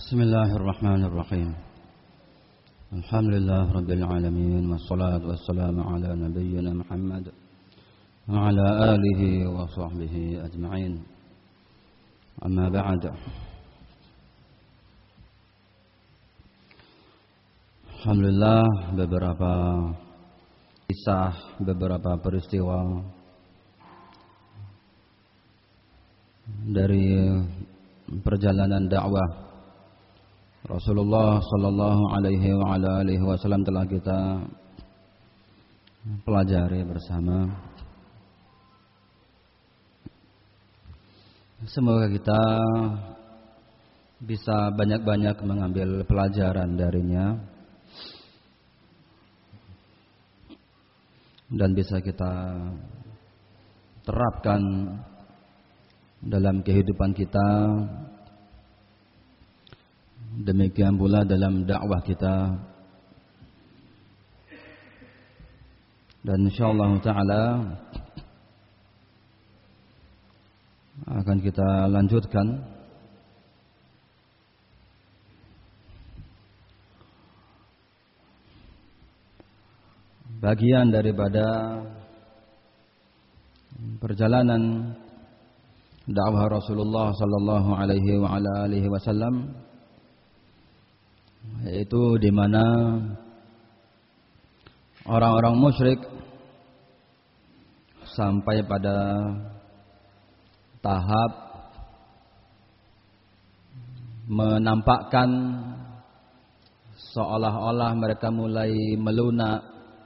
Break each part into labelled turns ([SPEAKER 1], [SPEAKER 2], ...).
[SPEAKER 1] Bismillahirrahmanirrahim. Alhamdulillah rabbil alamin wassalatu wassalamu ala nabiyyina Muhammad wa ala alihi wa sahbihi ajma'in. Amma ba'd. Alhamdulillah, beberapa kisah, beberapa peristiwa dari perjalanan dakwah Rasulullah sallallahu alaihi wa ala alihi wasallam telah kita pelajari bersama. Semoga kita bisa banyak-banyak mengambil pelajaran darinya dan bisa kita terapkan dalam kehidupan kita. Demikian pula dalam dakwah kita. Dan insyaallah taala akan kita lanjutkan bagian daripada perjalanan dakwah Rasulullah sallallahu alaihi wa ala alihi wasallam, yaitu di mana orang-orang musyrik sampai pada tahap menampakkan seolah-olah mereka mulai melunak,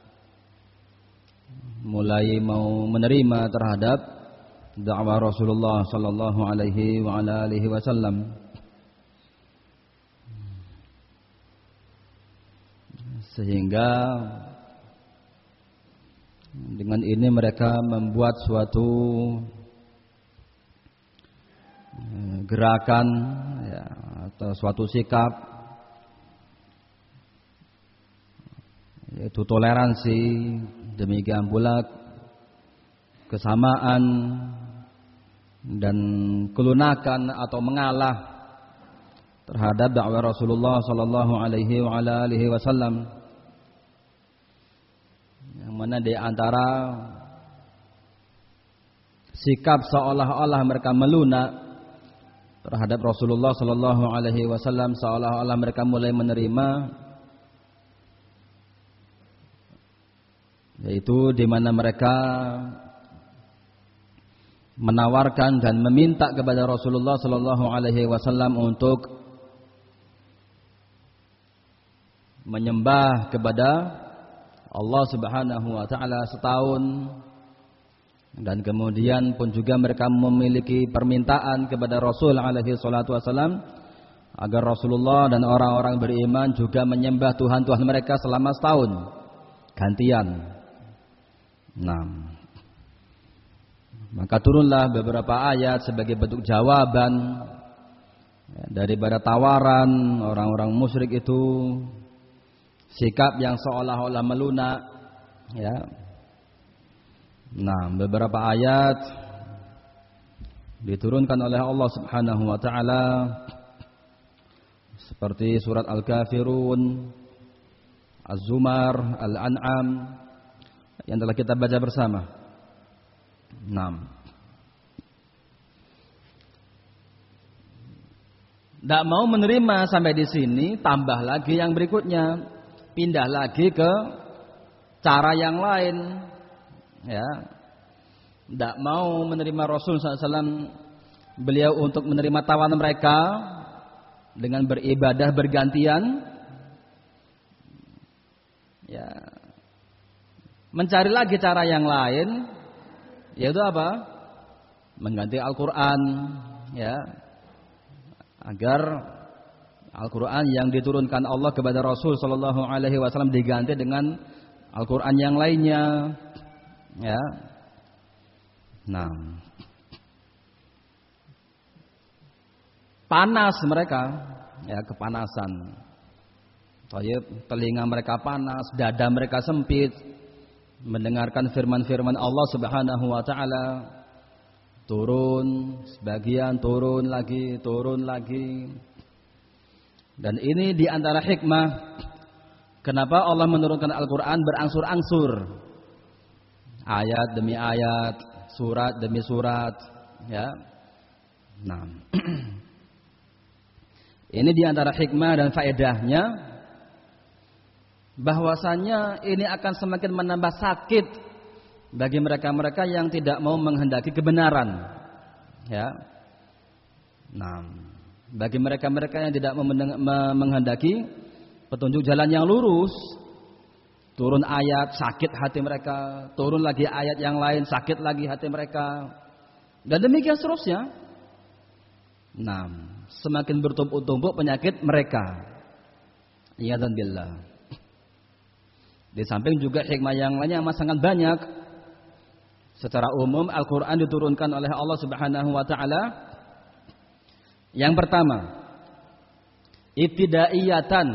[SPEAKER 1] mulai mau menerima terhadap dakwah Rasulullah sallallahu alaihi wa ala alihi wasallam. Sehingga dengan ini mereka membuat suatu gerakan ya, atau suatu sikap, yaitu toleransi, demikian pula kesamaan dan kelunakan atau mengalah terhadap dakwah Rasulullah sallallahu alaihi wa ala alihi wasallam. Yang mana di antara sikap seolah-olah mereka melunak terhadap Rasulullah sallallahu alaihi wasallam, seolah-olah mereka mulai menerima, yaitu di mana mereka menawarkan dan meminta kepada Rasulullah sallallahu alaihi wasallam untuk menyembah kepada Allah Subhanahu wa taala setahun, dan kemudian pun juga mereka memiliki permintaan kepada Rasul alaihi salatu wasallam agar Rasulullah dan orang-orang beriman juga menyembah Tuhan-Tuhan mereka selama setahun gantian. Maka turunlah beberapa ayat sebagai bentuk jawaban daripada tawaran orang-orang musyrik itu, sikap yang seolah-olah melunak ya. Beberapa ayat diturunkan oleh Allah Subhanahu wa taala seperti surat Al-Kafirun, Az-Zumar, Al-An'am yang telah kita baca bersama. Tidak mau menerima sampai di sini, tambah lagi yang berikutnya, pindah lagi ke cara yang lain, ya. Tidak mau menerima Rasul SAW, beliau untuk menerima tawanan mereka dengan beribadah bergantian, ya. Mencari lagi cara yang lain, yaitu apa? Mengganti Al-Quran, ya. Agar Al-Quran yang diturunkan Allah kepada Rasul sallallahu alaihi wasallam diganti dengan Al-Quran yang lainnya, ya. Panas mereka, ya, kepanasan. Telinga mereka panas, dada mereka sempit mendengarkan firman-firman Allah Subhanahu wa taala. Turun, sebagian turun lagi. Dan ini di antara hikmah kenapa Allah menurunkan Al-Qur'an berangsur-angsur. Ayat demi ayat, surat demi surat, ya. Nah. Ini di antara hikmah dan faedahnya bahwasanya ini akan semakin menambah sakit bagi mereka-mereka yang tidak mau menghendaki kebenaran. Ya. Nah, bagi mereka-mereka yang tidak mau menghendaki petunjuk jalan yang lurus, turun ayat sakit hati mereka, turun lagi ayat yang lain sakit lagi hati mereka, dan demikian seterusnya. Nah, semakin bertumpuk-tumpuk penyakit mereka. Iyadzan billah. Di samping juga hikmah yang lainnya amat sangat banyak. Secara umum Al-Qur'an diturunkan oleh Allah Subhanahu wa taala. Yang pertama, ibtidaiyatan,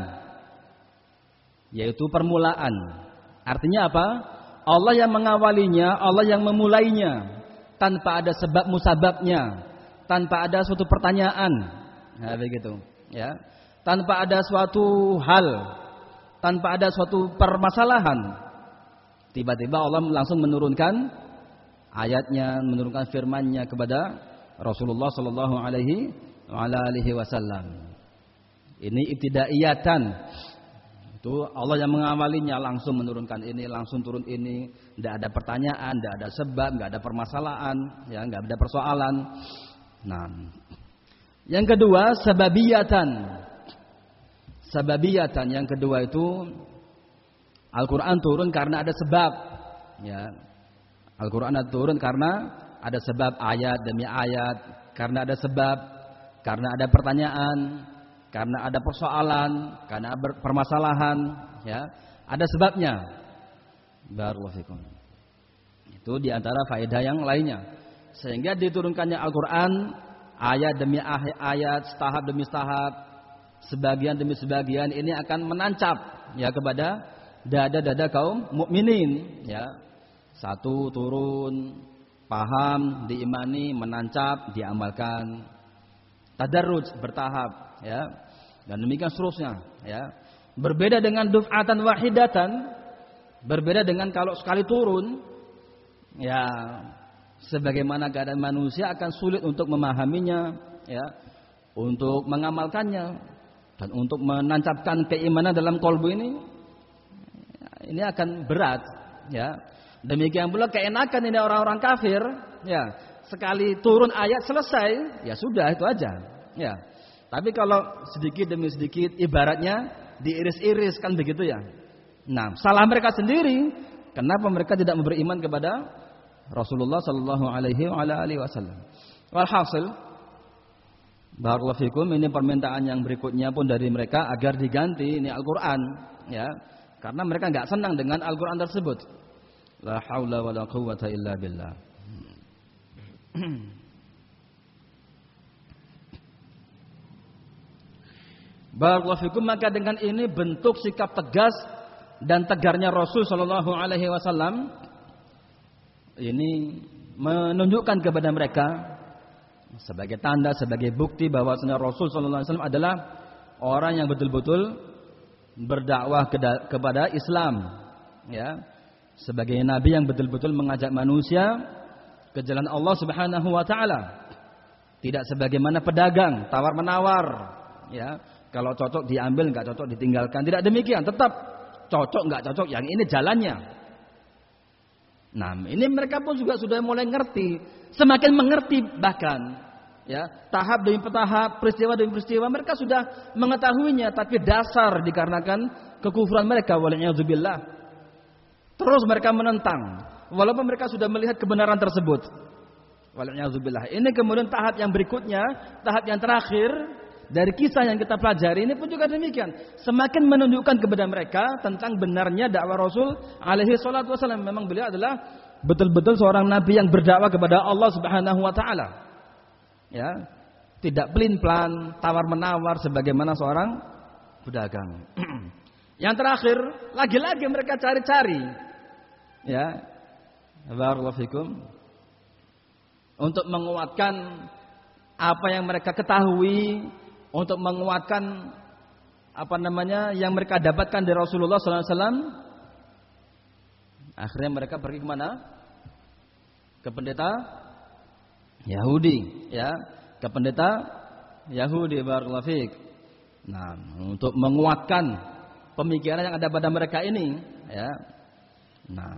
[SPEAKER 1] yaitu permulaan. Artinya apa? Allah yang mengawalinya, Allah yang memulainya, tanpa ada sebab musababnya, tanpa ada suatu pertanyaan. Nah, begitu, ya. Tanpa ada suatu hal, tanpa ada suatu permasalahan. Tiba-tiba Allah langsung menurunkan ayatnya, menurunkan firman-Nya kepada Rasulullah sallallahu alaihi wasallam. Ini ibtidaiyatan. Itu Allah yang mengawalinya, langsung menurunkan ini, langsung turun ini, tidak ada pertanyaan, tidak ada sebab, tidak ada permasalahan, ya, tidak ada persoalan. Nah, yang kedua sababiyatan. Sababiyatan yang kedua itu Al-Qur'an turun karena ada sebab, ya. Al-Qur'an turun karena ada sebab, ayat demi ayat, karena ada sebab, karena ada pertanyaan, karena ada persoalan, karena permasalahan, ya. Ada sebabnya. Barakallahu fikum. Itu di antara faedah yang lainnya. Sehingga diturunkannya Al-Qur'an ayat demi ayat, tahap demi tahap, sebagian demi sebagian, ini akan menancap, ya, kepada dada-dada kaum mukminin, ya. Satu turun, paham, diimani, menancap, diamalkan. Tadarruj, bertahap, ya. Dan demikian seterusnya, ya. Berbeda dengan duf'atan wahidatan, berbeda dengan kalau sekali turun, ya, sebagaimana keadaan manusia akan sulit untuk memahaminya, ya, untuk mengamalkannya, dan untuk menancapkan keimanan dalam kalbu ini akan berat, ya. Demikian pula keenakan ini orang-orang kafir, ya, sekali turun ayat selesai, ya sudah itu aja, ya. Tapi kalau sedikit demi sedikit, ibaratnya diiris-iris, kan begitu, ya. Nah, salah mereka sendiri. Kenapa mereka tidak beriman kepada Rasulullah sallallahu alaihi wasallam? Walhasil, barakallahu fikum, ini permintaan yang berikutnya pun dari mereka agar diganti ini Al-Qur'an, ya. Karena mereka enggak senang dengan Al-Qur'an tersebut. La haula wala quwwata illa billah. Barakallahu fikum, maka dengan ini bentuk sikap tegas dan tegarnya Rasul sallallahu alaihi wasallam ini menunjukkan kepada mereka sebagai tanda, sebagai bukti bahwasanya Rasul sallallahu alaihi wasallam adalah orang yang betul-betul berdakwah kepada Islam, ya, sebagai nabi yang betul-betul mengajak manusia ke jalan Allah Subhanahu wa taala. Tidak sebagaimana pedagang tawar-menawar, ya, kalau cocok diambil, enggak cocok ditinggalkan. Tidak demikian, tetap cocok enggak cocok, yang ini jalannya. Nah, ini mereka pun juga sudah mulai ngerti, semakin mengerti bahkan, ya, tahap demi tahap, peristiwa demi peristiwa mereka sudah mengetahuinya, tapi dasar dikarenakan kekufuran mereka, waliyadzubillah. Terus mereka menentang, walaupun mereka sudah melihat kebenaran tersebut. Waliyadzubillah. Ini kemudian tahap yang berikutnya, tahap yang terakhir dari kisah yang kita pelajari ini pun juga demikian. Semakin menunjukkan kepada mereka tentang benarnya dakwah Rasul alaihi salatu wasallam. Memang beliau adalah betul-betul seorang nabi yang berdakwah kepada Allah Subhanahu wa taala. Ya, tidak pelin-pelan, tawar-menawar sebagaimana seorang pedagang. Yang terakhir, lagi-lagi mereka cari-cari, ya, barakallahu fikum, untuk menguatkan apa yang mereka ketahui, untuk menguatkan yang mereka dapatkan dari Rasulullah SAW, akhirnya mereka pergi kemana? Ke pendeta Yahudi, ya, ke pendeta Yahudi, barakallahu fiik. Nah, untuk menguatkan pemikiran yang ada pada mereka ini, ya. Nah,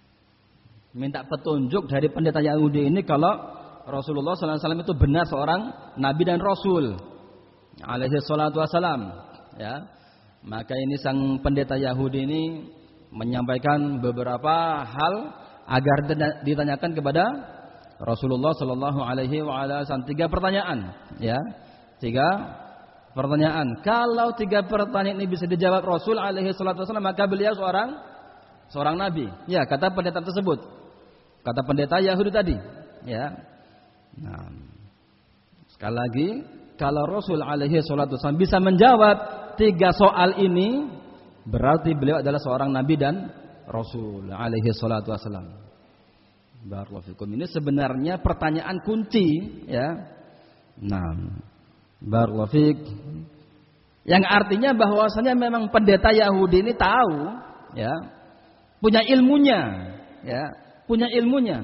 [SPEAKER 1] minta petunjuk dari pendeta Yahudi ini kalau Rasulullah SAW itu benar seorang nabi dan rasul, alaihi salatu wassalam. Ya, maka ini sang pendeta Yahudi ini menyampaikan beberapa hal agar ditanyakan kepada Rasulullah Sallallahu Alaihi Wasallam. 3 pertanyaan, ya, 3 pertanyaan. Kalau 3 pertanyaan ini bisa dijawab Rasul Alaihi Wasallam, maka beliau seorang nabi. Ya, kata pendeta tersebut, kata pendeta Yahudi tadi. Ya, nah, sekali lagi, kalau Rasul Alaihi Wasallam bisa menjawab 3 soal ini, berarti beliau adalah seorang nabi dan rasul alaihi salatu wasallam. Barakallahu fikum. Ini sebenarnya pertanyaan kunci, ya. Nah, barakallahu fik. Yang artinya bahwasanya memang pendeta Yahudi ini tahu, ya, punya ilmunya, ya, punya ilmunya.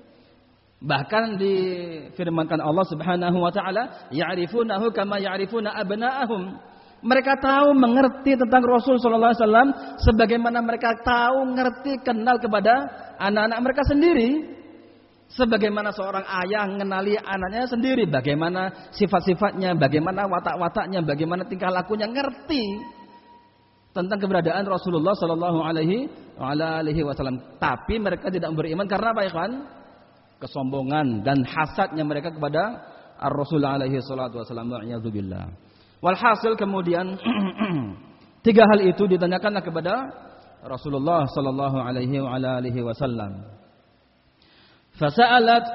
[SPEAKER 1] Bahkan difirmankan Allah Subhanahu wa taala, ya'rifunahu kama ya'rifuna abna'ahum. Mereka tahu mengerti tentang Rasul sallallahu alaihi wasallam sebagaimana mereka tahu ngerti kenal kepada anak-anak mereka sendiri. Sebagaimana seorang ayah mengenali anaknya sendiri, bagaimana sifat-sifatnya, bagaimana watak-wataknya, bagaimana tingkah lakunya, ngerti tentang keberadaan Rasulullah sallallahu alaihi wasallam. Tapi mereka tidak beriman karena apa, ikhwan? Kesombongan dan hasadnya mereka kepada Ar-Rasul alaihi salatu wasallam. Wa'iyadzubillah. Walhasil kemudian 3 hal itu ditanyakanlah kepada Rasulullah sallallahu alaihi wasallam. Fasa'alat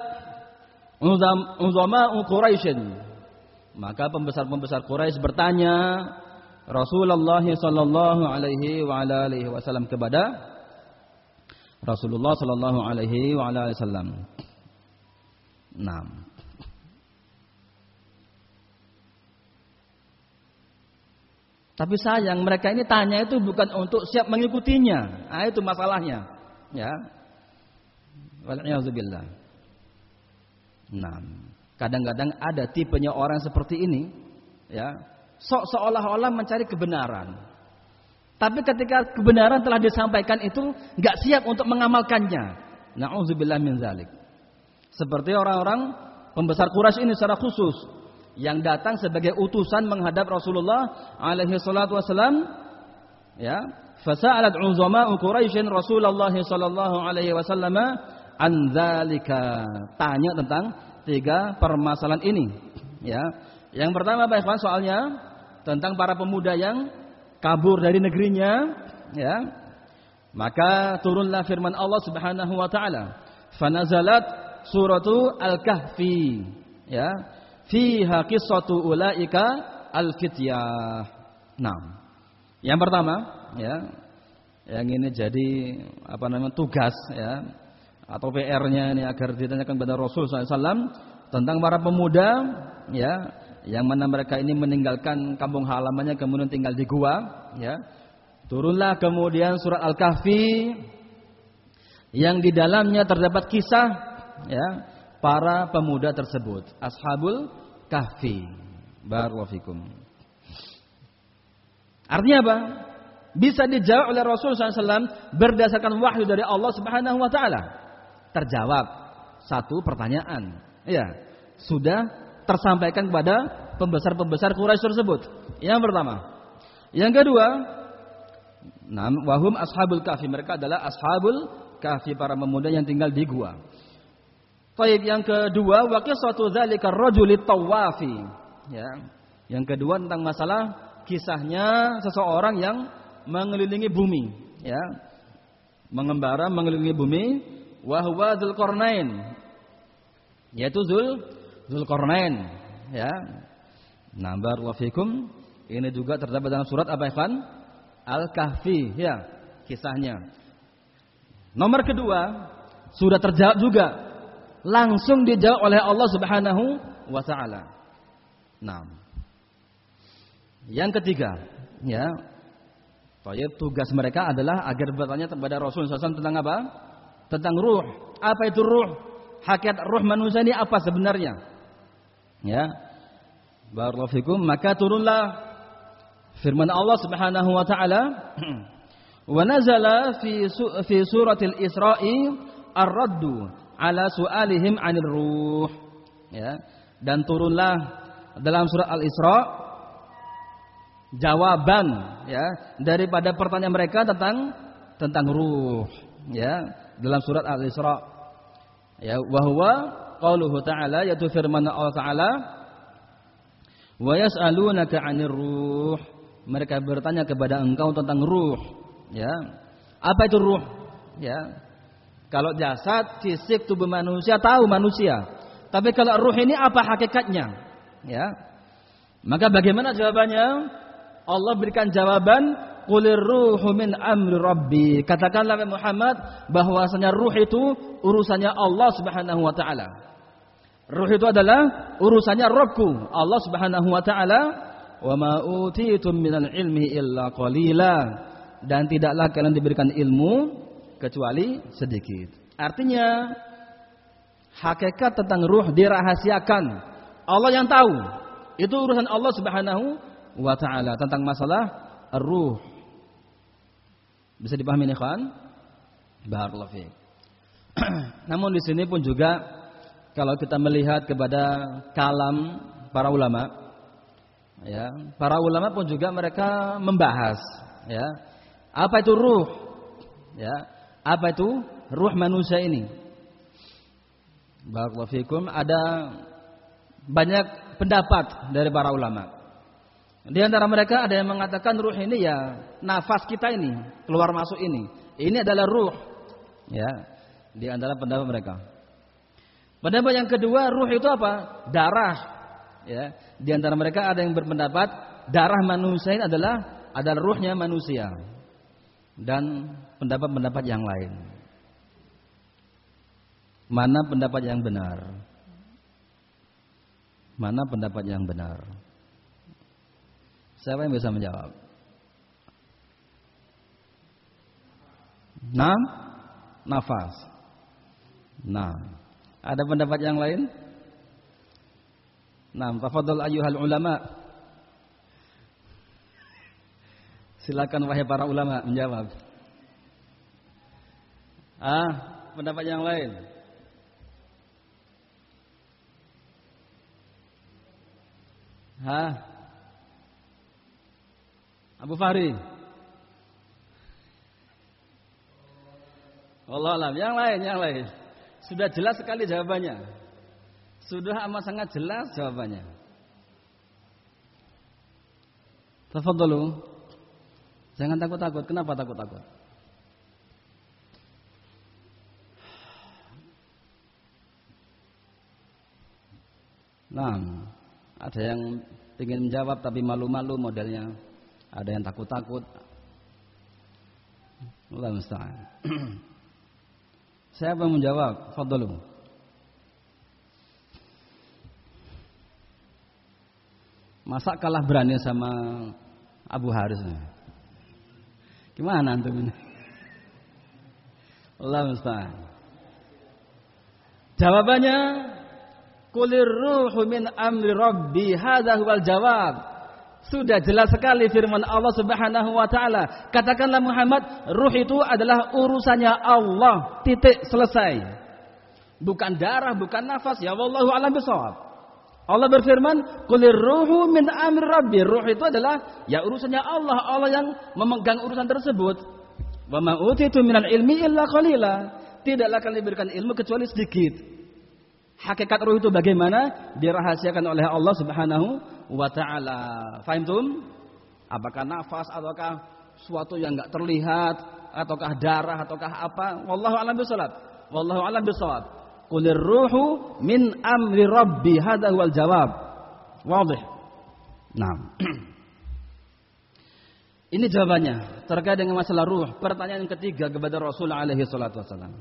[SPEAKER 1] uzama'u Quraisy. Maka pembesar-pembesar Quraisy bertanya Rasulullah sallallahu alaihi wasallam kepada Rasulullah sallallahu alaihi wasallam. Nah, tapi sayang mereka ini tanya itu bukan untuk siap mengikutinya. Nah, itu masalahnya. Ya. Wal'iyadzubillah. Nah, kadang-kadang ada tipenya orang seperti ini, ya, seolah-olah mencari kebenaran. Tapi ketika kebenaran telah disampaikan itu enggak siap untuk mengamalkannya. Na'udzubillah min dzalik. Seperti orang-orang pembesar Quraisy ini secara khusus yang datang sebagai utusan menghadap Rasulullah alaihi salatu wasallam, ya, fasa'alat uzama'u Quraisy Rasulullah sallallahu alaihi wasallam an dzalika, tanya tentang 3 permasalahan ini, ya. Yang pertama apa, ikhwan, soalnya tentang para pemuda yang kabur dari negerinya, ya. Maka turunlah firman Allah Subhanahu wa taala, fanazalat suratu Al-Kahfi, ya, fiha qissatu ulaika al-kityah. Nah, yang pertama, ya, yang ini jadi tugas, ya, atau PR-nya ini agar ditanyakan kepada Rasul SAW tentang para pemuda, ya, yang mana mereka ini meninggalkan kampung halamannya kemudian tinggal di gua, ya. Turunlah kemudian surat Al-Kahfi yang di dalamnya terdapat kisah, ya, para pemuda tersebut, Ashabul Kahfi. Barakallahu fikum. Artinya apa? Bisa dijawab oleh Rasul SAW berdasarkan wahyu dari Allah Subhanahu wa taala. Terjawab 1 pertanyaan. Ya, sudah tersampaikan kepada pembesar-pembesar Quraisy tersebut. Yang pertama. Yang kedua, wahum ashabul kahfi, mereka adalah ashabul kahfi, para pemuda yang tinggal di gua. Baik, yang kedua, wa qissatu dzalika ar-rajuli tawafi. Ya. Yang kedua tentang masalah kisahnya seseorang yang mengelilingi bumi, ya. Mengembara mengelilingi bumi, wa huwa Dzulqarnain. Yaitu Dzulqarnain, ya. Nah, barakallahu fikum. Ini juga terdapat dalam surat apa, ikhwan? Al-Kahfi, ya, kisahnya. Nomor kedua, sudah terjawab juga. Langsung dijawab oleh Allah Subhanahu wa taala. Nah, yang ketiga, Ya. Tugas mereka adalah agar bertanya kepada Rasulullah SAW tentang apa? Tentang ruh. Apa itu ruh? Hakikat ruh manusia ini apa sebenarnya? Ya. Barakallahu fikum. Maka turunlah firman Allah Subhanahu wa taala, "Wa nazala fi suratil Isra'i ar-raddu ala su'alihim 'anil ruh." Ya. Dan turunlah dalam surat Al-Isra jawaban ya daripada pertanyaan mereka tentang ruh ya dalam surat Al-Isra ya wa huwa qauluhu ta'ala, yaitu firman Allah taala, wa yas'alunaka 'anir ruh, mereka bertanya kepada engkau tentang ruh ya. Apa itu ruh ya? Kalau jasad fisik tubuh manusia tahu manusia, tapi kalau ruh ini apa hakikatnya ya? Maka bagaimana jawabannya? Allah berikan jawaban, qulir ruhu min amri rabbi. Katakanlah Muhammad bahwasanya ruh itu urusannya Allah Subhanahu wa taala. Ruh itu adalah urusannya Rabbku, Allah Subhanahu wa taala. Wa ma utitum minal ilmi illa qalila, dan tidaklah kalian diberikan ilmu kecuali sedikit. Artinya hakikat tentang ruh dirahasiakan. Allah yang tahu. Itu urusan Allah Subhanahu wa ta'ala tentang masalah ar-ruh. Bisa dipahami nih kawan? Barakallahu fiik. Namun di sini pun juga kalau kita melihat kepada kalam para ulama ya, para ulama pun juga mereka membahas ya, apa itu ruh? Ya, apa itu ruh manusia ini? Barakallahu fiikum. Ada banyak pendapat dari para ulama. Di antara mereka ada yang mengatakan ruh ini ya nafas kita ini, keluar masuk ini. Ini adalah ruh. Ya, di antara pendapat mereka. Pendapat yang kedua, ruh itu apa? Darah. Ya, di antara mereka ada yang berpendapat darah manusia ini adalah ruhnya manusia. Dan pendapat-pendapat yang lain. Mana pendapat yang benar? Mana pendapat yang benar? Siapa yang bisa menjawab? Nafas. Ada pendapat yang lain? Tafadhal ayyuhal ulama. Silakan wahai para ulama menjawab. Pendapat yang lain? Abu Fahri. Wallahu a'lam. Yang lain. Sudah jelas sekali jawabannya. Sudah amat sangat jelas jawabannya. Tafadhalu. Jangan takut-takut. Kenapa takut-takut? Ada yang ingin menjawab tapi malu-malu modelnya. Ada yang takut-takut. Allah musta'an. Siapa yang menjawab? Fadhalu. Masa kalah berani sama Abu Haris? Gimana antum ini? Allah musta'an. Jawabannya, qulir ruhu min amri rabbi. Hadza huwal jawab. Sudah jelas sekali firman Allah Subhanahu wa taala. Katakanlah Muhammad, ruh itu adalah urusannya Allah. Titik, selesai. Bukan darah, bukan nafas. Ya wallahu a'lam bishawab. Allah berfirman, qulir ruhu min amri rabbi. Ruh itu adalah ya urusannya Allah. Allah yang memegang urusan tersebut. Wa ma utitu minal ilmi illa qalila. Tidaklah kalian diberikan ilmu kecuali sedikit. Hakikat ruh itu bagaimana? Dirahasiakan oleh Allah Subhanahu wa ta'ala. Fahimtum? Apakah nafas ataukah suatu yang enggak terlihat, ataukah darah ataukah apa? Wallahu a'lam bishawab. Wallahu a'lam bishawab. Qulir ruhu min amri rabbi. Hadza huwal jawab. Wadih. Ini jawabannya terkait dengan masalah ruh. Pertanyaan yang ketiga kepada Rasul alaihi salatu wasallam.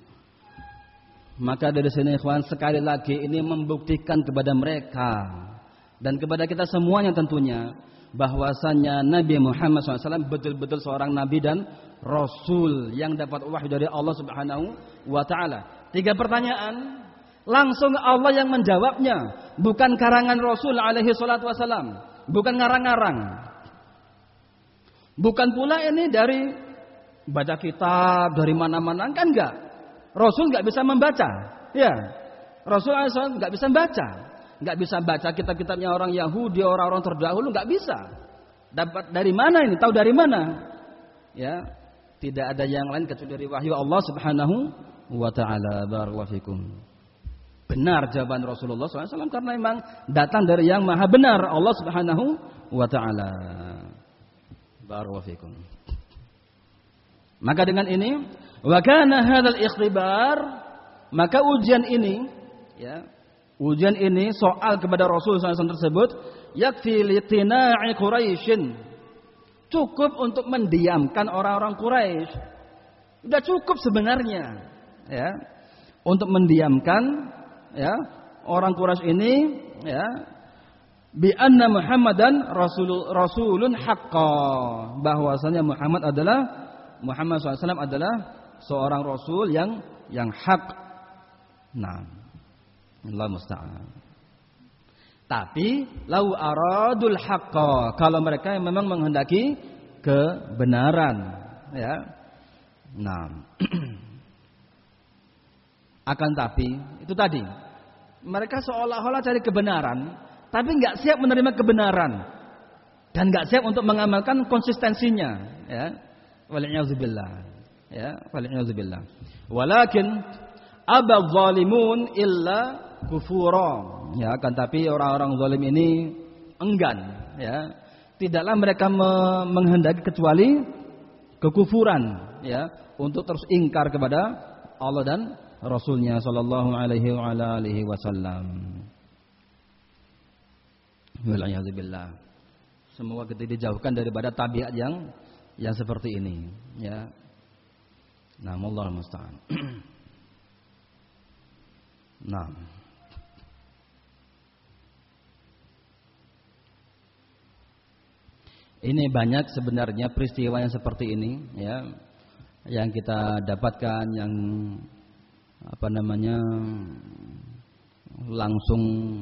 [SPEAKER 1] Maka dari sini ikhwan, sekali lagi ini membuktikan kepada mereka dan kepada kita semuanya tentunya bahwasanya Nabi Muhammad SAW betul-betul seorang nabi dan rasul yang dapat wahyu dari Allah Subhanahu wa taala. 3 pertanyaan langsung Allah yang menjawabnya, bukan karangan Rasul alaihi salatu wasalam, bukan ngarang-ngarang. Bukan pula ini dari baca kitab dari mana-mana, kan enggak. Rasul enggak bisa membaca. Ya. Rasul alaihi salatu enggak bisa membaca. Enggak bisa baca kitab-kitabnya orang Yahudi, orang-orang terdahulu, enggak bisa. Dapat dari mana ini? Tahu dari mana? Ya. Tidak ada yang lain kecuali dari wahyu Allah Subhanahu wa taala. Barakallahu fikum. Benar jawaban Rasulullah SAW karena memang datang dari yang maha benar, Allah Subhanahu wa taala. Barakallahu fikum. Maka dengan ini, wa kana hadzal ikhtibar, maka ujian ini, ya, ujian ini soal kepada Rasulullah SAW tersebut, yakfi litina'i Quraisyin, cukup untuk mendiamkan orang-orang Quraisy. Sudah cukup sebenarnya, ya, untuk mendiamkan, ya, orang Quraisy ini, ya, bi anna Muhammadan rasulun haqqan, bahwasanya Muhammad SAW adalah seorang rasul yang hak. Nah, Allah musta'an. Tapi lau aradul haqqa, kalau mereka yang memang menghendaki kebenaran, ya. Nah, akan tapi itu tadi mereka seolah-olah cari kebenaran, tapi nggak siap menerima kebenaran dan nggak siap untuk mengamalkan konsistensinya, ya. Wal'iyadzubillah, ya, wal'iyadzubillah. Walakin abadz zalimun illa kufura, ya, akan tapi orang-orang zalim ini enggan, ya, tidaklah mereka menghendaki kecuali kekufuran, ya, untuk terus ingkar kepada Allah dan Rasulnya sallallahu alaihi wa ala alihi wasallam. Wal'iyadzubillah. Semoga kita dijauhkan daripada tabiat yang seperti ini, ya. Nah, wallahu musta'an. Nah, ini banyak sebenarnya peristiwa yang seperti ini, ya, yang kita dapatkan, yang langsung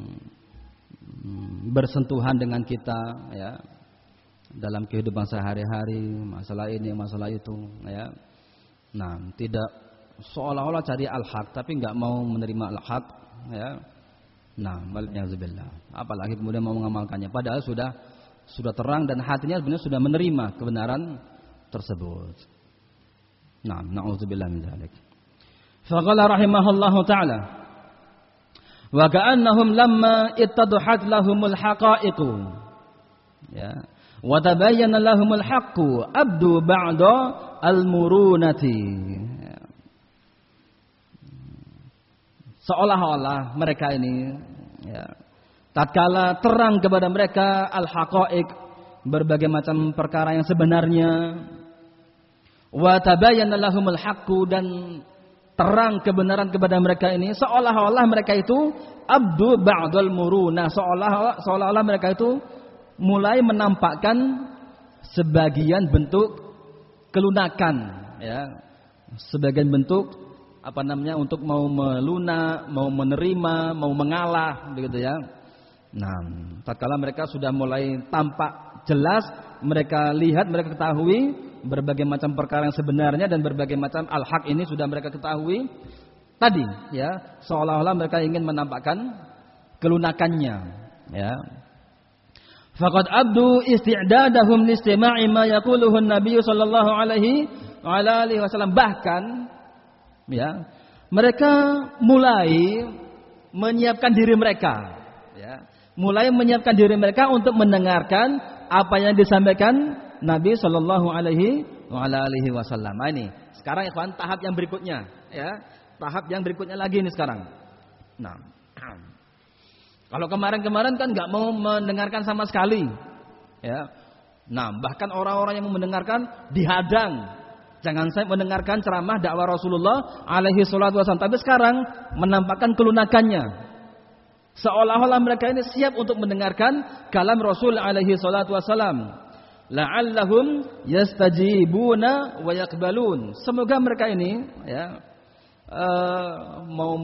[SPEAKER 1] bersentuhan dengan kita, ya, dalam kehidupan sehari-hari, masalah ini, masalah itu, ya. Nah, tidak seolah-olah cari al-haq tapi enggak mau menerima al-haq, ya. Nah, wal'iyadzubillah. Apalagi kemudian mau mengamalkannya, padahal sudah terang dan hatinya sebenarnya sudah menerima kebenaran tersebut. Nah, na'udzubillah min dzalik. Faqala rahimahullahu ta'ala, wa ka'annahum lamma ittadhat lahumul haqa'iqu, ya, wa tabayyana lahumul haqqu abdu ba'da al-murunati, ya. Seolah-olah mereka ini, ya, tatkala terang kepada mereka al-haqa'iq, berbagai macam perkara yang sebenarnya, wa tabayyana lahumul haqqu, dan terang kebenaran kepada mereka ini, seolah-olah mereka itu abdu ba'dal murunah, seolah-olah mereka itu mulai menampakkan sebagian bentuk kelunakan, ya, sebagian bentuk untuk mau melunak, mau menerima, mau mengalah, begitu, ya. Nah, tatkala mereka sudah mulai tampak jelas, mereka lihat, mereka ketahui berbagai macam perkara yang sebenarnya dan berbagai macam al-haq ini sudah mereka ketahui tadi, ya, seolah-olah mereka ingin menampakkan kelunakannya, ya. Faqad abdu isti'dadahum listima'i ma yaquluhu an-nabiy sallallahu alaihi wasallam, bahkan, ya, mereka mulai menyiapkan diri mereka, ya, mulai menyiapkan diri mereka untuk mendengarkan apa yang disampaikan Nabi sallallahu alaihi wasallam. Nah, ini sekarang ikhwan tahap yang berikutnya, ya. Tahap yang berikutnya lagi ini sekarang. Nah, kalau kemarin-kemarin kan enggak mau mendengarkan sama sekali, ya. Nah, bahkan orang-orang yang mau mendengarkan dihadang. Jangan sampai mendengarkan ceramah dakwah Rasulullah alaihi salatu wasallam. Tapi sekarang menampakkan kelunakannya. Seolah-olah mereka ini siap untuk mendengarkan kalam Rasul alaihi salatu wasalam. La'allahum yastajibuna wa yaqbalun. Semoga mereka ini ya mau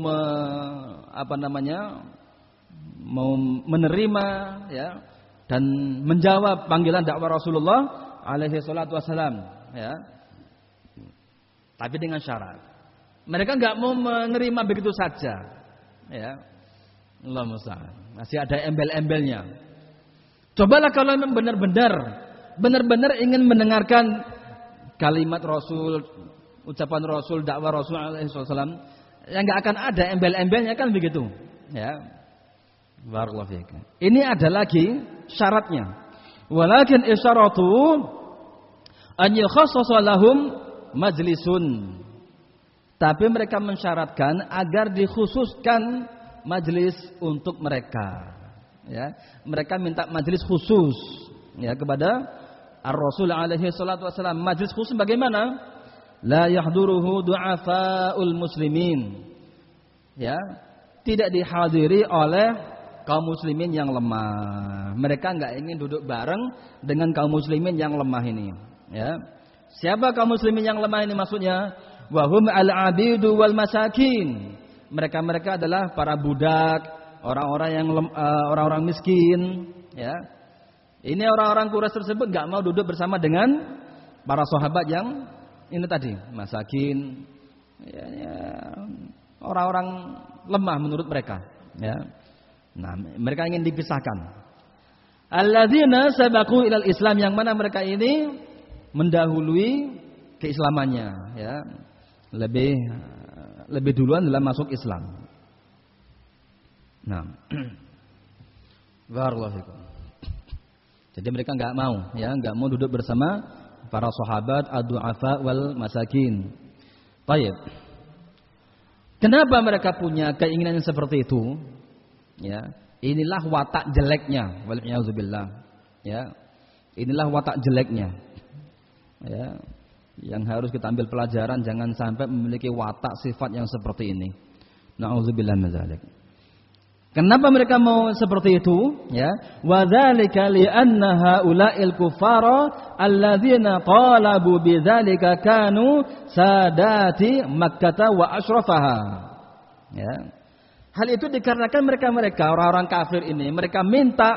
[SPEAKER 1] menerima ya dan menjawab panggilan dakwah Rasulullah alaihi salatu wasalam ya. Tapi dengan syarat. Mereka enggak mau menerima begitu saja. Ya. Allah musta'an. Masih ada embel-embelnya. Cobalah kalau memang benar-benar ingin mendengarkan kalimat Rasul, ucapan Rasul, dakwah Rasul alaihi wasallam, yang enggak akan ada embel-embelnya kan begitu. Ya. Barakallahu fiik. Ini ada lagi syaratnya. Walakin isyaratu an yukhassasa lahum majlisun. Tapi mereka mensyaratkan agar dikhususkan majlis untuk mereka. Ya, mereka minta majlis khusus ya kepada Ar-Rasul alaihi salatu wasallam. Majlis khusus bagaimana? La yahduruhu du'afaul muslimin. Ya, tidak dihadiri oleh kaum muslimin yang lemah. Mereka enggak ingin duduk bareng dengan kaum muslimin yang lemah ini, ya. Siapa kaum muslimin yang lemah ini maksudnya? Wa hum al-abidu wal masakin. Mereka adalah para budak, orang-orang miskin, ya. Ini orang-orang Quraisy tersebut enggak mau duduk bersama dengan para sahabat yang ini tadi, masakin, ya, orang-orang lemah menurut mereka, ya. Nah, mereka ingin dipisahkan. Alladzina sabaqu ilal Islam, yang mana mereka ini mendahului keislamannya, ya. Lebih duluan dalam masuk Islam. Nah, barakallahu fikum. Jadi mereka enggak mau duduk bersama para sahabat ad-du'afa wal masakin. Baik. Kenapa mereka punya keinginan yang seperti itu? Ya, inilah watak jeleknya. Waliyauzubillah. Ya. Inilah watak jeleknya. Ya. Yang harus kita ambil pelajaran, jangan sampai memiliki watak sifat yang seperti ini. Na'udzubillah min dzalik. Kenapa mereka mau seperti itu? Ya, wa dzalika li anna haula'il kuffara alladzina talabu bidzalika kanu sadati Makkah wa asyrafaha. Ya. Hal itu dikarenakan mereka orang-orang kafir ini, mereka minta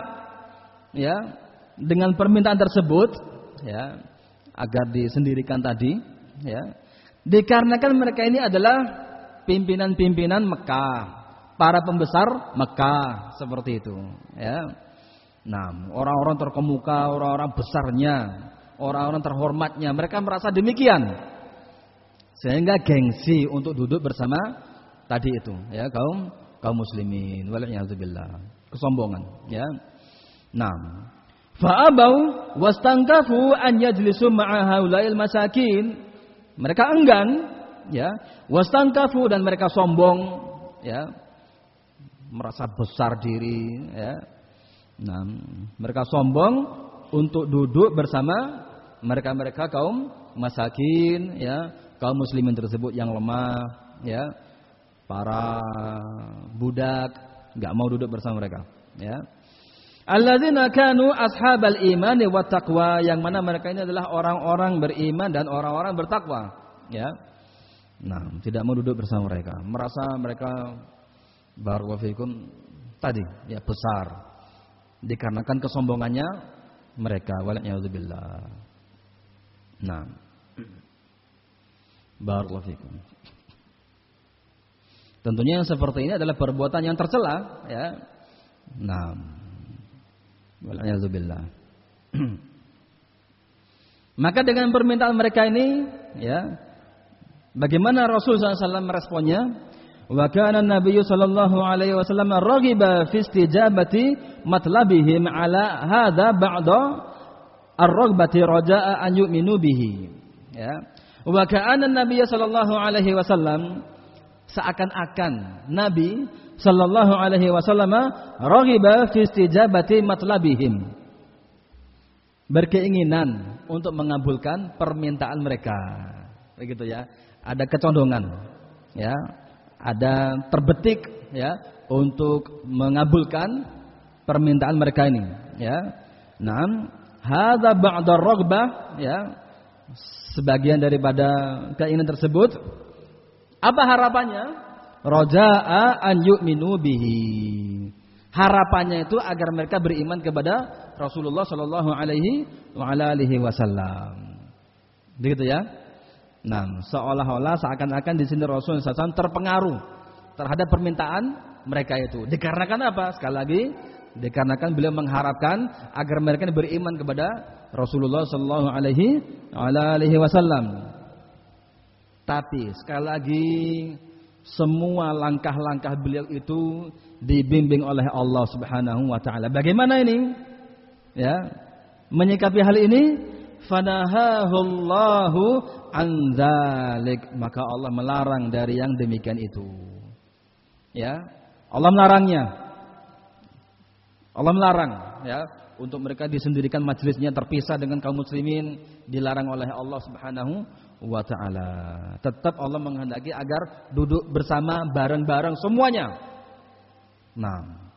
[SPEAKER 1] ya dengan permintaan tersebut ya agar disendirikan tadi ya. Dikarenakan mereka ini adalah pimpinan-pimpinan Mekah, para pembesar Mekah seperti itu ya. Nah, orang-orang terkemuka, orang-orang besarnya, orang-orang terhormatnya, mereka merasa demikian. Sehingga gengsi untuk duduk bersama tadi itu ya kaum muslimin, waliyauzubillah, kesombongan ya. Nah, fa'abau wastangkafu an yajlisu ma'a haula'il masakin. Mereka enggan ya, wastangkafu, dan mereka sombong ya, merasa besar diri ya. Nah, mereka sombong untuk duduk bersama mereka kaum masakin ya, kaum muslimin tersebut yang lemah ya. Para budak enggak mau duduk bersama mereka ya. Alladzina kanu ashabal imani wat taqwa, yang mana mereka ini adalah orang-orang beriman dan orang-orang bertakwa ya. Nah, tidak mau duduk bersama mereka, merasa mereka barakallahu fikum tadi ya besar dikarenakan kesombongannya mereka, waliyauzubillah. Nah, barakallahu fikum. Tentunya yang seperti ini adalah perbuatan yang tercela ya. Nah, waliyauzubillah. Maka dengan permintaan mereka ini ya, bagaimana Rasulullah SAW meresponnya? Wa kana an-nabiy sallallahu alaihi wasallam raghiba fi istijabati matlabihim ala hadza ba'da ar-raghbati raja'a an yu'minu bihi ya. Wa kana an-nabiy sallallahu alaihi wasallam, seakan-akan Nabi sallallahu alaihi wasallam raghiba fi istijabati matlabihim, berkeinginan untuk mengabulkan permintaan mereka. Begitu ya. Ada kecondongan ya. Ada terbetik ya untuk mengabulkan permintaan mereka ini, ya. Naam, hadza ba'da raghbah, ya. Sebagian daripada keinginan tersebut, apa harapannya? Raja'a an yu'minu bihi. Harapannya itu agar mereka beriman kepada Rasulullah sallallahu alaihi wasallam. Begitu ya? Nah, seolah-olah seakan-akan di sini Rasulullah SAW terpengaruh terhadap permintaan mereka itu. Dikarenakan apa? Sekali lagi, dikarenakan beliau mengharapkan agar mereka beriman kepada Rasulullah sallallahu alaihi wasallam. Tapi sekali lagi, semua langkah-langkah beliau itu dibimbing oleh Allah Subhanahu wa taala. Bagaimana ini? Ya. Menyikapi hal ini, fanahahullahu an dzalik, maka Allah melarang dari yang demikian itu. Ya. Allah melarangnya. Allah melarang, ya, untuk mereka disendirikan majelisnya terpisah dengan kaum muslimin, dilarang oleh Allah Subhanahu wa taala. Tetap Allah menghendaki agar duduk bersama bareng-bareng semuanya. Nah,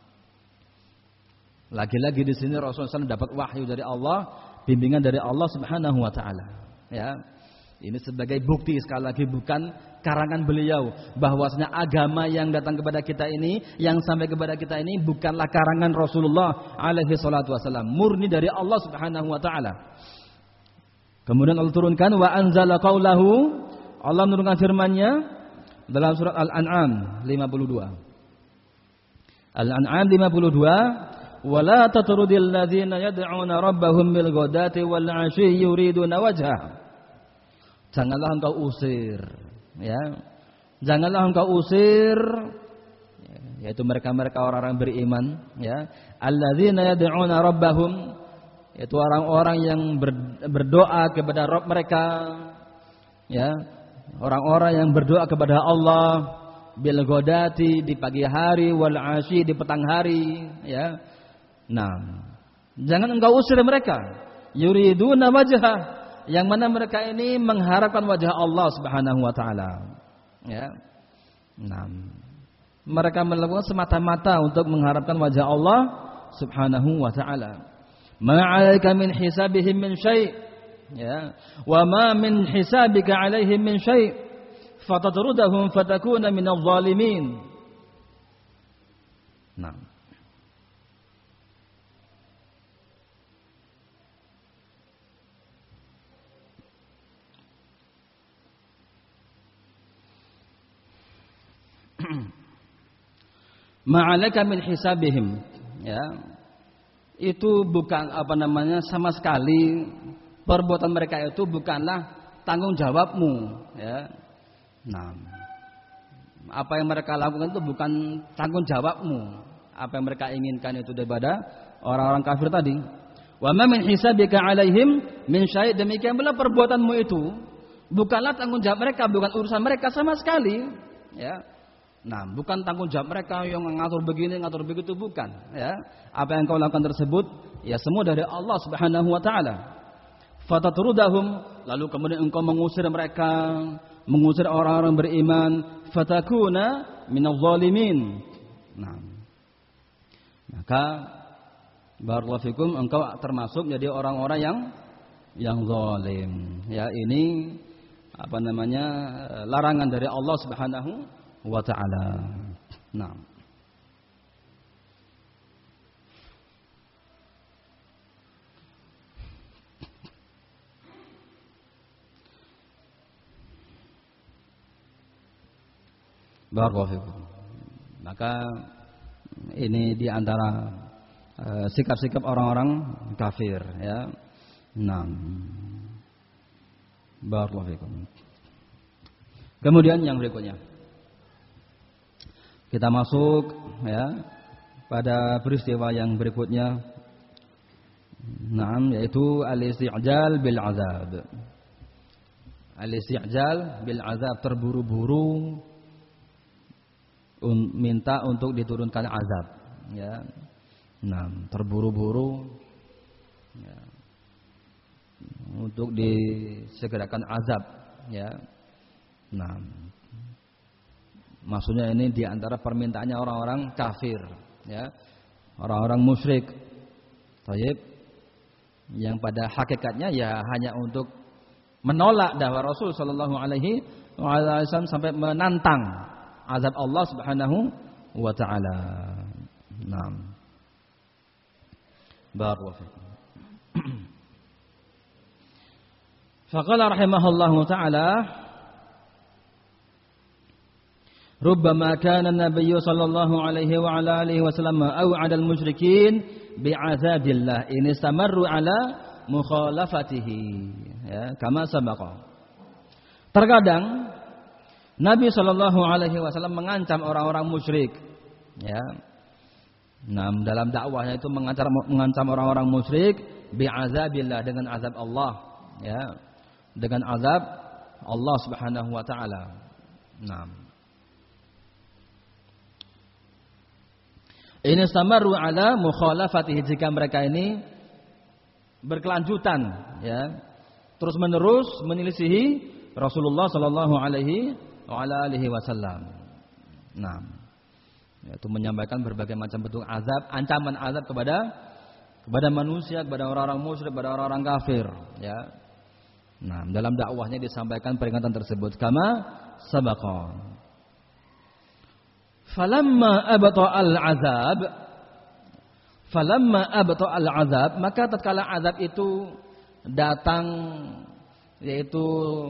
[SPEAKER 1] lagi-lagi di sini Rasulullah SAW dapat wahyu dari Allah, bimbingan dari Allah Subhanahu wa taala. Ya. Ini sebagai bukti, sekali lagi, bukan karangan beliau, bahwasanya agama yang datang kepada kita ini, yang sampai kepada kita ini bukanlah karangan Rasulullah alaihi salatu wasallam, murni dari Allah Subhanahu wa taala. Kemudian Allah turunkan wa anzala qaulahu, Allah menurunkan firman-Nya dalam surat Al-An'am 52. Al-An'am 52, wala tatrudil ladzina yad'una rabbahum bil ghadati wal 'ashyi yuriduna wajha. Janganlah engkau usir, ya. Janganlah engkau usir, yaitu mereka-mereka orang-orang beriman, ya. Alladzina yad'una rabbahum, yaitu orang-orang yang berdoa kepada Rabb mereka, ya. Orang-orang yang berdoa kepada Allah bil ghadati, di pagi hari, wal 'ashyi, di petang hari, ya. Nah, jangan engkau usir mereka. Yuriduna wajha, yang mana mereka ini mengharapkan wajah Allah Subhanahu wa taala. Ya. Nah, mereka melakukan semata-mata untuk mengharapkan wajah Allah Subhanahu wa taala. Ma 'alaika min hisabihim min syai', ya. Wa ma min hisabika 'alaihim min syai', fatatrudahum fatakuna minadh dhalimin. Nah, ma'alaka min hisabihim, ya. Itu bukan sama sekali perbuatan mereka itu bukanlah tanggung jawabmu, ya. Nah, apa yang mereka lakukan itu bukan tanggung jawabmu. Apa yang mereka inginkan itu daripada orang-orang kafir tadi. Wa ma min hisabika 'alaihim min syai', demikian pula perbuatanmu itu bukanlah tanggung jawab mereka, bukan urusan mereka sama sekali, ya. Nah, bukan tanggung jawab mereka yang ngatur begini, ngatur begitu, bukan, ya. Apa yang kau lakukan tersebut, ya semua dari Allah Subhanahu wa taala. Fatatrudahum, lalu kemudian engkau mengusir mereka, mengusir orang-orang beriman, fatakuna minadh dhalimin. Nah, maka barakallahu fikum, engkau termasuk jadi orang-orang yang zalim. Ya, ini larangan dari Allah Subhanahu wa ta'ala. Nah, barakallahu fikum. Maka ini di antara sikap-sikap orang-orang kafir, ya. Nah, barakallahu fikum. Kemudian yang berikutnya, kita masuk, ya, pada peristiwa yang berikutnya. Naam, yaitu al-isti'jal bil azab. Al-isti'jal bil azab, terburu-buru minta untuk diturunkan azab, ya. Naam, terburu-buru, ya, untuk disegerakan azab, ya. Naam. Maksudnya ini di antara permintaannya orang-orang kafir, ya. Orang-orang musyrik. Thayyib. Yang pada hakikatnya ya hanya untuk menolak dakwah Rasul sallallahu alaihi wasallam sampai menantang azab Allah Subhanahu wa taala. Naam. Barakallahu fikum. Faqala rahimahullahu taala Rubbama kana an-nabiy sallallahu alaihi wa ala alihi wasallam au'ada al-musyrikin bi'adzabillah in istamarru ala mukhalafatihi, ya, kama sabaqa. Terkadang Nabi sallallahu alaihi wasallam mengancam orang-orang musyrik, ya. Nah, dalam dakwahnya itu mengancam orang-orang musyrik bi'adzabillah, dengan azab Allah, ya. Dengan azab Allah Subhanahu wa taala. Naam. In istamaru ala mukhalafatihi, jika mereka ini berkelanjutan, ya, terus menerus menyelisihi Rasulullah sallallahu alaihi wa ala alihi wasallam. Nah, yaitu menyampaikan berbagai macam bentuk azab, ancaman azab kepada manusia, kepada orang-orang musyrik, kepada orang-orang kafir, ya. Nah, dalam dakwahnya disampaikan peringatan tersebut kama sabaqa. Falamma abta al-azab, maka tatkala azab itu datang, yaitu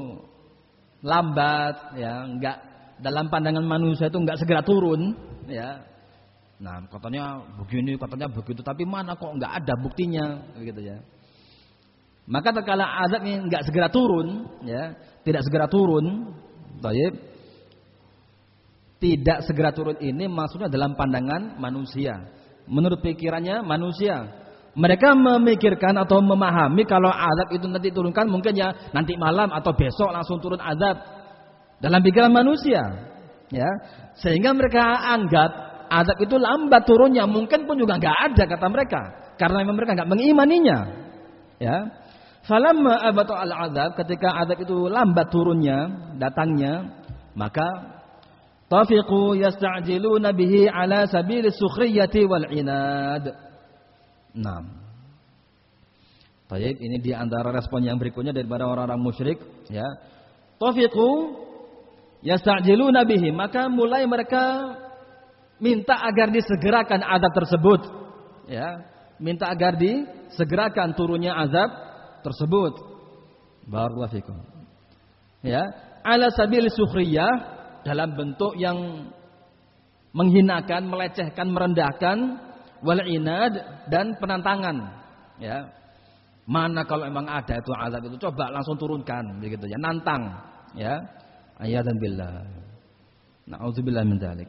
[SPEAKER 1] lambat, ya, enggak, dalam pandangan manusia itu enggak segera turun, ya. Nah, katanya begini, katanya begitu, tapi mana kok enggak ada buktinya, begitu, ya. Maka tatkala azab ini enggak segera turun, ya, tidak segera turun, baik. Tidak segera turun ini maksudnya dalam pandangan manusia, menurut pikirannya manusia. Mereka memikirkan atau memahami kalau azab itu nanti turunkan mungkin ya nanti malam atau besok langsung turun azab. Dalam pikiran manusia, ya. Sehingga mereka anggap azab itu lambat turunnya, mungkin pun juga enggak ada kata mereka, karena memang mereka enggak mengimaninya, ya. Falamma abata al-azab, ketika azab itu lambat turunnya, datangnya, maka tafiqu yasta'jiluna bihi ala sabili sukhriyati wal inad. Nah, baik, ini di antara respon yang berikutnya daripada orang-orang musyrik, ya. Tafiqu yasta'jiluna bihi, maka mulai mereka minta agar disegerakan azab tersebut, ya. Minta agar disegerakan turunnya azab tersebut. Barakallahu fikum. Ya, ala sabili sukhriyah, dalam bentuk yang menghinakan, melecehkan, merendahkan, wal inad, dan penantangan, ya. Mana kalau memang ada itu azab itu, coba langsung turunkan, begitu, ya, nantang, ya. Ayatan billah. Na'udzubillah min dzalik.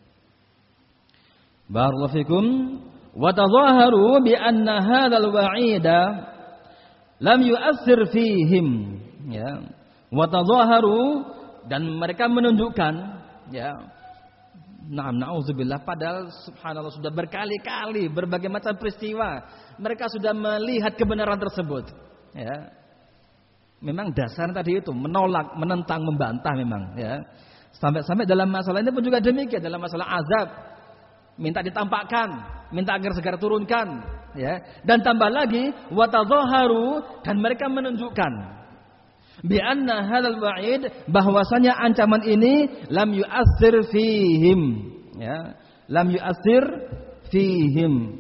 [SPEAKER 1] Barakallahu fikum. Wa tadhaharu bi anna hadzal wa'ida lam yu'athir fihim, ya. Wa tadhaharu, dan mereka menunjukkan, ya, na'udzubillah, padahal subhanallah sudah berkali-kali berbagai macam peristiwa mereka sudah melihat kebenaran tersebut, ya. Memang dasarnya tadi itu menolak, menentang, membantah memang, ya. Sampai-sampai dalam masalah ini pun juga demikian, dalam masalah azab minta ditampakkan, minta agar segera turunkan, ya. Dan tambah lagi wa tadhaharu, dan mereka menunjukkan bi anna hadzal wa'id, bahwasanya ancaman ini lam yu'athir fihim, ya, lam yu'athir fihim,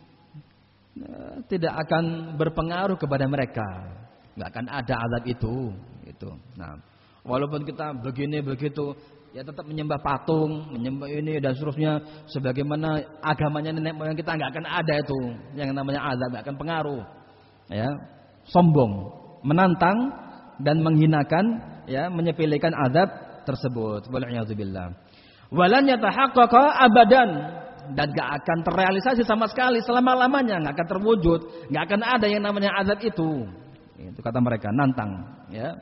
[SPEAKER 1] tidak akan berpengaruh kepada mereka, enggak akan ada azab itu, gitu. Nah, walaupun kita begini begitu, ya tetap menyembah patung, menyembah ini dan seterusnya, sebagaimana agamanya nenek moyang kita, enggak akan ada itu yang namanya azab, enggak akan pengaruh, ya. Sombong, menantang dan menghinakan, ya, menyepelekan azab tersebut. Wal'iyadzubillah. Walan yatahaqqaqa abadan, dan gak akan terrealisasi sama sekali selama-lamanya, gak akan terwujud, gak akan ada yang namanya azab itu. Itu kata mereka, nantang, ya.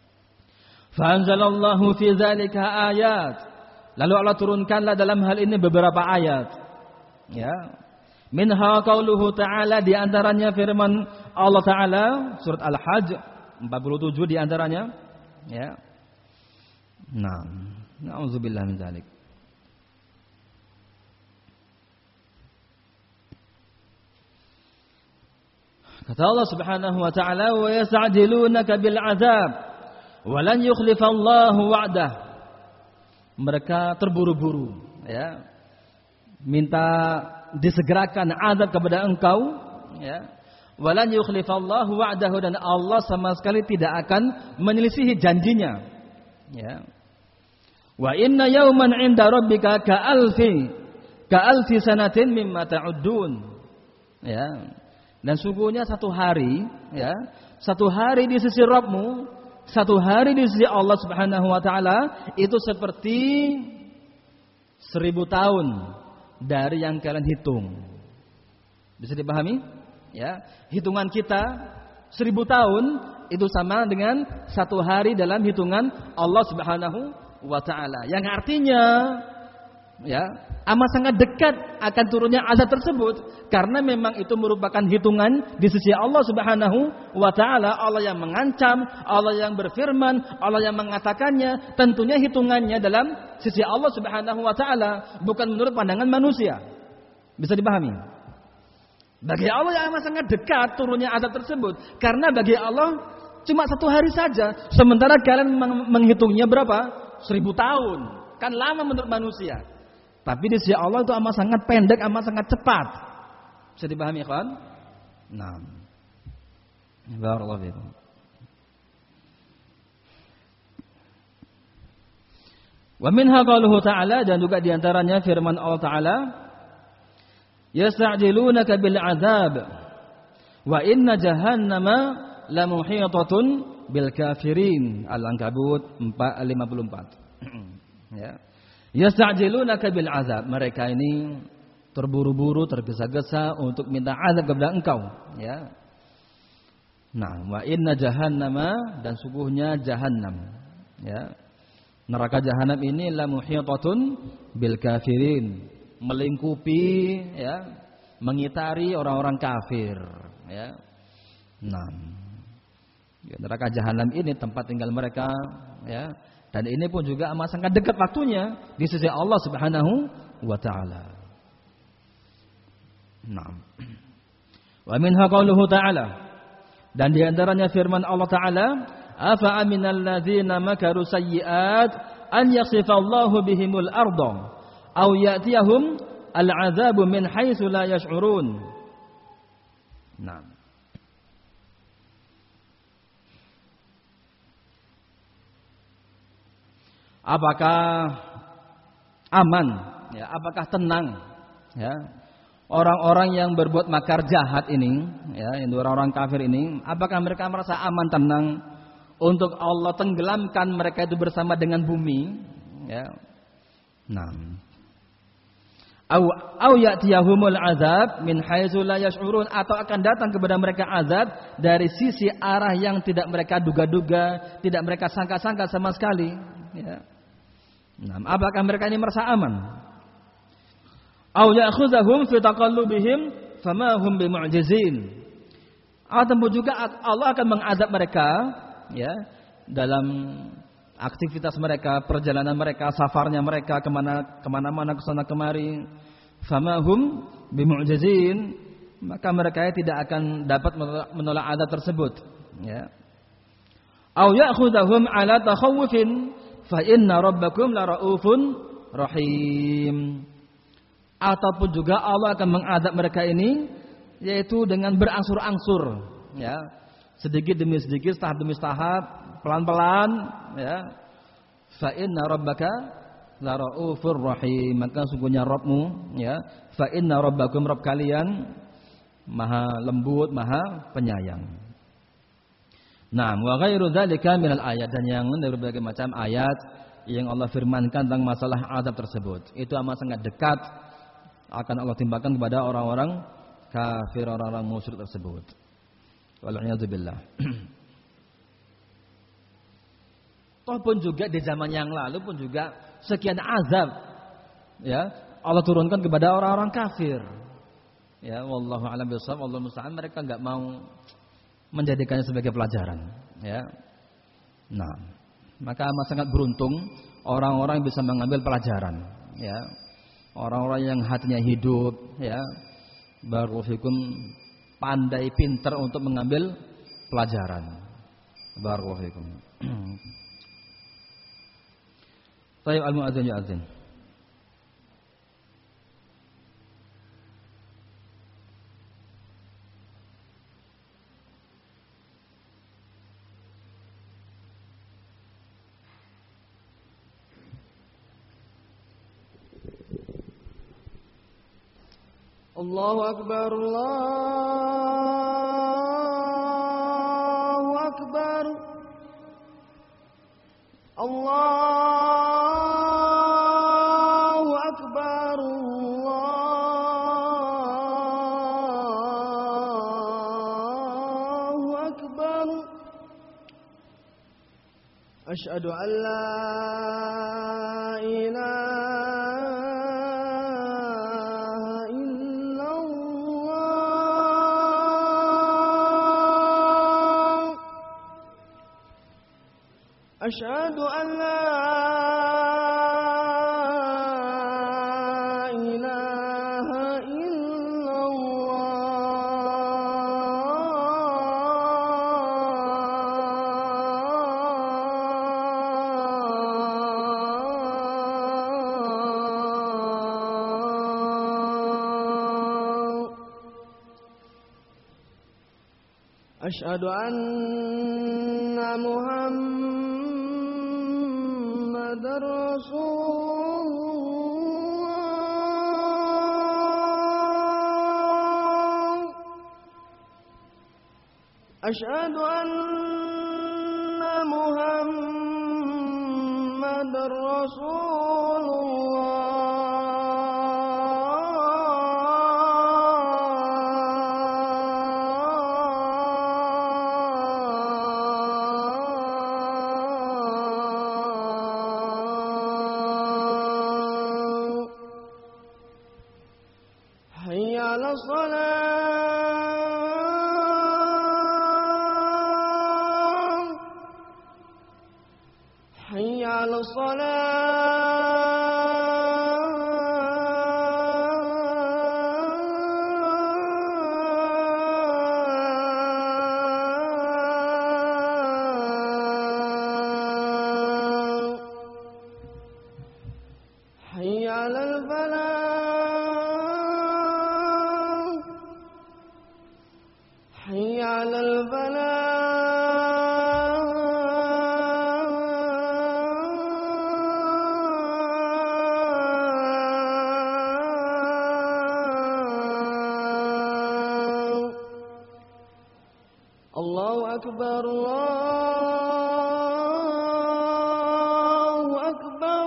[SPEAKER 1] Fa anzalallahu fi dzalika ayat. Lalu Allah turunkanlah dalam hal ini beberapa ayat, ya. Minha qauluhu ta'ala, di antaranya firman Allah Ta'ala surat Al-Hajj 47 di antaranya, ya. Nah, Na'udzubillah min dzalik. Kata Allah Subhanahu wa taala, "Wa yasta'jilunaka bil 'adzab wa lan yukhlifallahu wa'dah." Mereka terburu-buru, ya. Minta disegerakan azab kepada engkau, ya. Wa lan yukhlifallahu wa'dahu, dan Allah sama sekali tidak akan menyelisihi janjinya, ya. Wa inna yawman 'inda rabbika ka'alfi sanatin mimma ta'uddun, ya. Dan sungguhnya satu hari, ya, satu hari di sisi Rabbmu, satu hari di sisi Allah Subhanahu wa taala itu seperti 1000 tahun dari yang kalian hitung. Bisa dipahami? Ya, hitungan kita 1000 tahun itu sama dengan satu hari dalam hitungan Allah Subhanahu wa taala. Yang artinya, ya, amat sangat dekat akan turunnya azab tersebut, karena memang itu merupakan hitungan di sisi Allah Subhanahu wa taala. Allah yang mengancam, Allah yang berfirman, Allah yang mengatakannya. Tentunya hitungannya dalam sisi Allah Subhanahu wa taala, bukan menurut pandangan manusia. Bisa dipahami? Bagi Allah yang amat sangat dekat turunnya azab tersebut, karena bagi Allah cuma satu hari saja, sementara kalian menghitungnya berapa? 1000 tahun. Kan lama menurut manusia. Tapi di sisi Allah itu amat sangat pendek, amat sangat cepat. Bisa dipahami, ikhwan? Naam. Barakallahu fiikum. Wa minha qauluhu ta'ala, dan juga diantaranya firman Allah Ta'ala, yasta'jilunaka bil 'adzab wa inna jahannama lamuhitatun bil kafirin. Al-Ankabut 4:54. Ya. Yasta'jilunaka bil 'adzab, mereka ini terburu-buru, tergesa-gesa untuk minta azab kepada engkau, ya. Nah, wa inna jahannama, dan sungguhnya jahannam, ya. Neraka jahanam ini la muhitatun bil kafirin, melingkupi, ya, mengitari orang-orang kafir, ya. Nah, ya, neraka jahanam ini tempat tinggal mereka, ya. Dan ini pun juga amat sangat dekat waktunya di sisi Allah Subhanahu wa taala. Naam. Wa minha qauluhu ta'ala, dan di antaranya firman Allah Ta'ala, afa aminal ladzina makaru sayyi'at an yakhsifallahu bihimul arda aw ya'tiyahum al'adzabu min haitsu la yash'urun. Naam. Apakah aman, ya, apakah tenang, ya, orang-orang yang berbuat makar jahat ini, ya, yang orang-orang kafir ini, apakah mereka merasa aman, tenang untuk Allah tenggelamkan mereka itu bersama dengan bumi, ya? Nah, au ya'tiyahumul azab min haitsu la yash'urun, atau akan datang kepada mereka azab dari sisi arah yang tidak mereka duga-duga, tidak mereka sangka-sangka sama sekali, ya. Nah, apakah mereka ini merasa aman? Au ya'khudhahum fi taqallubihim fama hum bimu'jizin. Atau juga Allah akan mengazab mereka, ya, dalam aktivitas mereka, perjalanan mereka, safarnya mereka kemana-mana, kesana kemari. Fama hum bimu'jizin, maka mereka tidak akan dapat menolak azab tersebut, ya. Au ya'khudhahum ala takhawufin fa inna rabbakum la raufun rahim. Ataupun juga Allah akan mengadab mereka ini, yaitu dengan berangsur-angsur, ya, sedikit demi sedikit, tahap demi tahap, pelan-pelan, ya. Fa inna rabbaka la raufur rahim, maka sungguhnya Rabbmu, ya, fa inna rabbakum, Rabb kalian maha lembut, maha penyayang. Nah, wa ghairu dzalika minal ayat, dan yang dari berbagai macam ayat yang Allah firmankan tentang masalah azab tersebut, itu amat sangat dekat akan Allah timpakan kepada orang-orang kafir, orang-orang musyrik tersebut. Wal'iyadzubillah. Toh pun juga di zaman yang lalu pun juga sekian azab, ya, Allah turunkan kepada orang-orang kafir. Ya, wallahu a'lam bishawab, wallahu musta'an, mereka enggak mau menjadikannya sebagai pelajaran, ya. Nah, Maka amat sangat beruntung orang-orang yang bisa mengambil pelajaran, ya. Orang-orang yang hatinya hidup, ya. Barakallahu fikum, pandai pintar untuk mengambil pelajaran. Barakallahu fikum. Tayyib al-mu'adzin yu'adzin.
[SPEAKER 2] Allahu Akbar, Allahu Akbar, Allahu Akbar, Allahu Akbar. Asyhadu an la ilaha أشهد أن لا إله إلا الله أشهد أن محمد رسول الله أشهد أن محمد رسول الله حي على الصلاة حي على الصلاة حي على الفلاح حي على الفلاح الله أكبر الله أكبر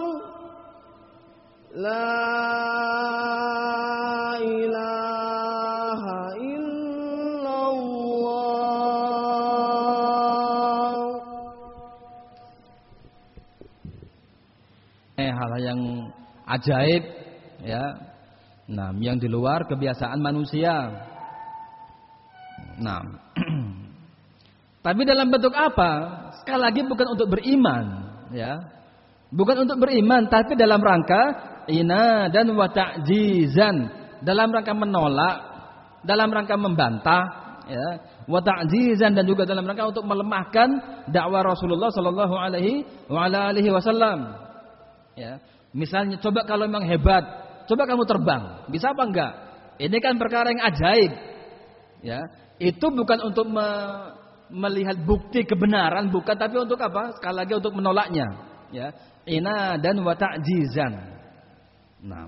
[SPEAKER 2] لا إله إلا الله.
[SPEAKER 1] Hal yang ajaib, ya. Nah, yang di luar kebiasaan manusia. Nah, tapi dalam bentuk apa? Sekali lagi bukan untuk beriman, ya. Bukan untuk beriman, tapi dalam rangka inadan wa ta'jizan, dalam rangka menolak, dalam rangka membantah, ya. Wa ta'jizan, dan juga dalam rangka untuk melemahkan dakwah Rasulullah sallallahu alaihi wasallam. Ya. Misalnya, coba kalau memang hebat, coba kamu terbang, bisa apa enggak? Ini kan perkara yang ajaib. Ya. Itu bukan untuk melihat bukti kebenaran, bukan, tapi untuk apa? Sekali lagi untuk menolaknya, ya. Inadan wa ta'jizan. Nah,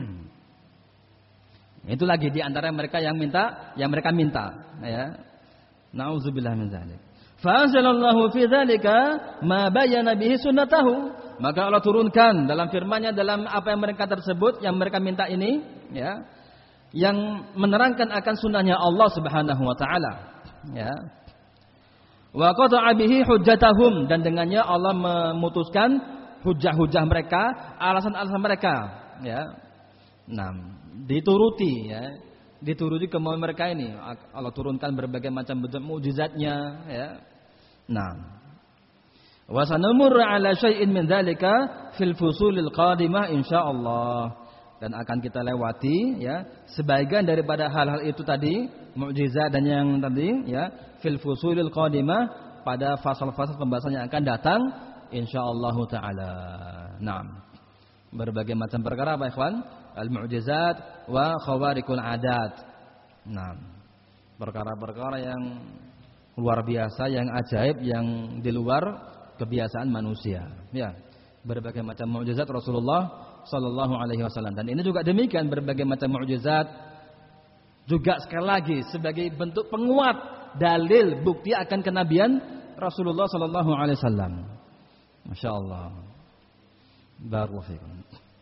[SPEAKER 1] itu lagi di antara mereka yang mereka minta, ya. Nauzubillah min dzalik. Fa anzalallahu fi dzalika ma bayyana bihi sunnatahu. Maka Allah turunkan dalam firman-Nya, dalam apa yang mereka tersebut, yang mereka minta ini, ya, yang menerangkan akan sunnahnya Allah Subhanahu wa taala, ya. Wa qata'a bihi hujjatahum, dan dengannya Allah memutuskan hujah-hujah mereka, alasan-alasan mereka, ya. Nah, dituruti, ya. Dituruti kemauan mereka ini. Allah turunkan berbagai macam bentuk mukjizatnya, ya. Nah, Wa sanamurru ala syai'in min dzalika fil fusulil qadimah insyaallah. Dan akan kita lewati ya sebagian daripada hal-hal itu tadi, mukjizat dan yang tadi ya fil fusulil qadimah pada fasal-fasal pembahasan yang akan datang insyaallah taala. Naam. Berbagai macam perkara apa ikhwan? Al-mu'jizat wa khawariqul adat. Naam. Perkara-perkara yang luar biasa, yang ajaib, yang di luar kebiasaan manusia. Ya, berbagai macam mukjizat Rasulullah sallallahu alaihi wasallam. Dan ini juga demikian, berbagai macam mukjizat juga sekali lagi sebagai bentuk penguat dalil bukti akan kenabian Rasulullah sallallahu alaihi wasallam. Masyaallah. Barakallahu fikum.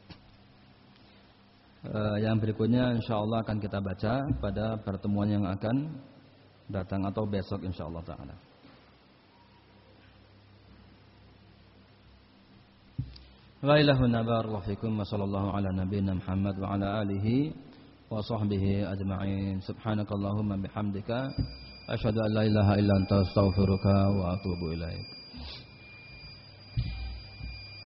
[SPEAKER 1] Yang berikutnya insyaallah akan kita baca pada pertemuan yang akan datang atau besok insyaallah taala. Wa ilahuna barakallahu fikum wa sallallahu ala nabiyyina Muhammad wa ala alihi wa sahbihi ajma'in. Subhanakallahumma bihamdika asyhadu an la ilaha illa anta astaghfiruka wa atubu ilaik.